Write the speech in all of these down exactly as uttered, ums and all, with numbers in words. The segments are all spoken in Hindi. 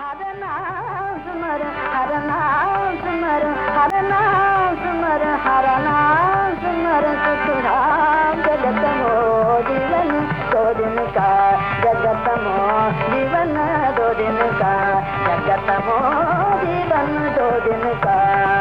हर नाम सुमर हर नाम सुमर हर नाम सुमर हर नाम सुमर सुखराम जगत मो जीवन दो दिन का जगत मो जीवन दो दिन का जगत मो जीवन दो दिन का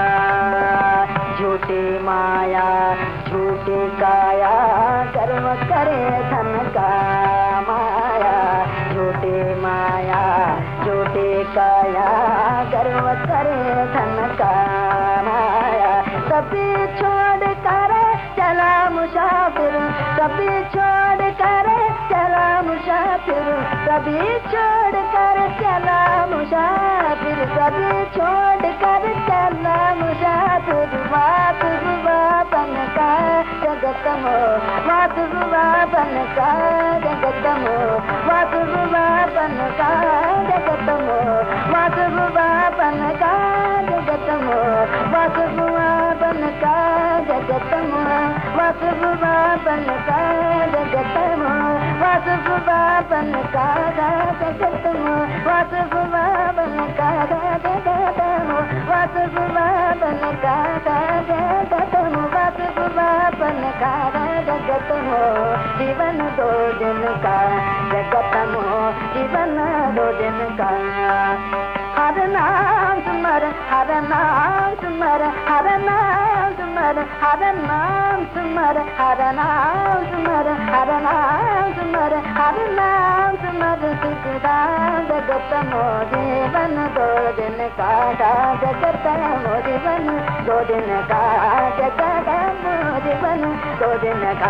झूठी माया झूठी काया कर्म करे धन का माया झूठी माया झूठी काया कर्म करे धन का माया सभी छोड़ कर चला मुसाफिर सभी छोड़ कर चला मुसाफिर सभी छोड़ कर चला मुसाफिर सभी छोड़ कर चला मुसाफिर मातृभुवा बन का जगत मो मातृभुवा बन का जगत मो मातृभुवा बन का जगत मो मातृभुवा बन का जगत मो मातृभुवा बन का जगत मो मातृभुवा बन का जगत मो मातृभुवा बन का जगत मो मातृभुवा बन का जगत मो मातृभुवा बन का जगत मो मातृभुवा बन का जगत मो जीवन दो दिन का जगत मो जीवन दो दिन का हर नाम सुमर हर नाम सुमर हर नाम सुमर हर नाम सुमर हर नाम सुमर हर नाम सुमर हर नाम सुमर सुखदाम जगत मो जीवन दो दिन का जगत मो जीवन दो दिन का जगत मो जीवन दो दिन का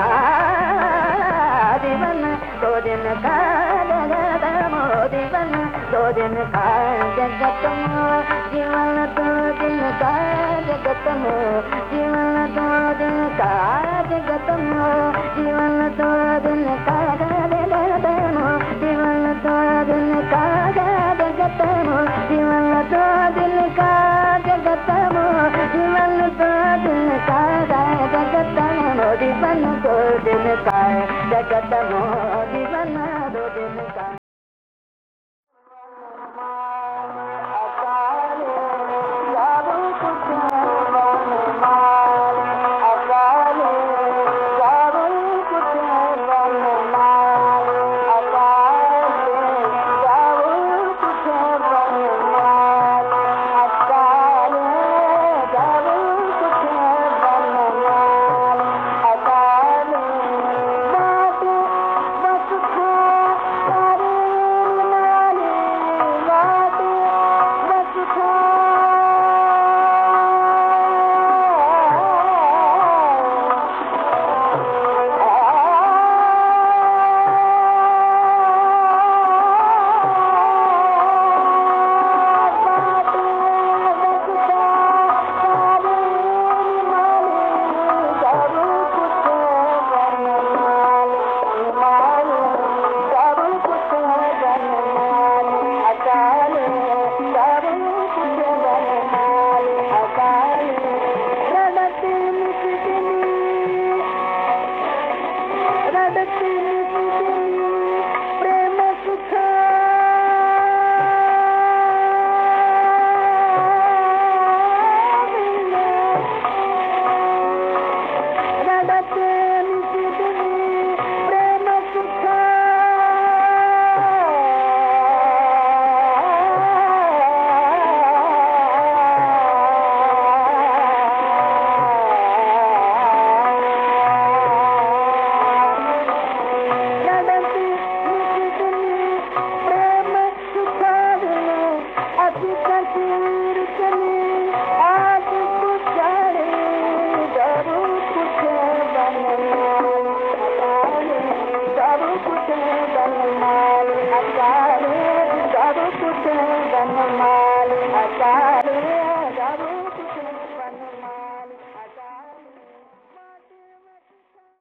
जीवन दो दिन का जगत मो जीवन दो दिन का जगत मो जीवन दो दिन का जगत मो जीवन दो दिन का जगत मो जीवन दो दिन का जगत मो जीवन दो दिन का जगत मो जीवन दो दिन का जगत मो जीवन दो दिन का जगत मो जीवन दो दिन का जगत मो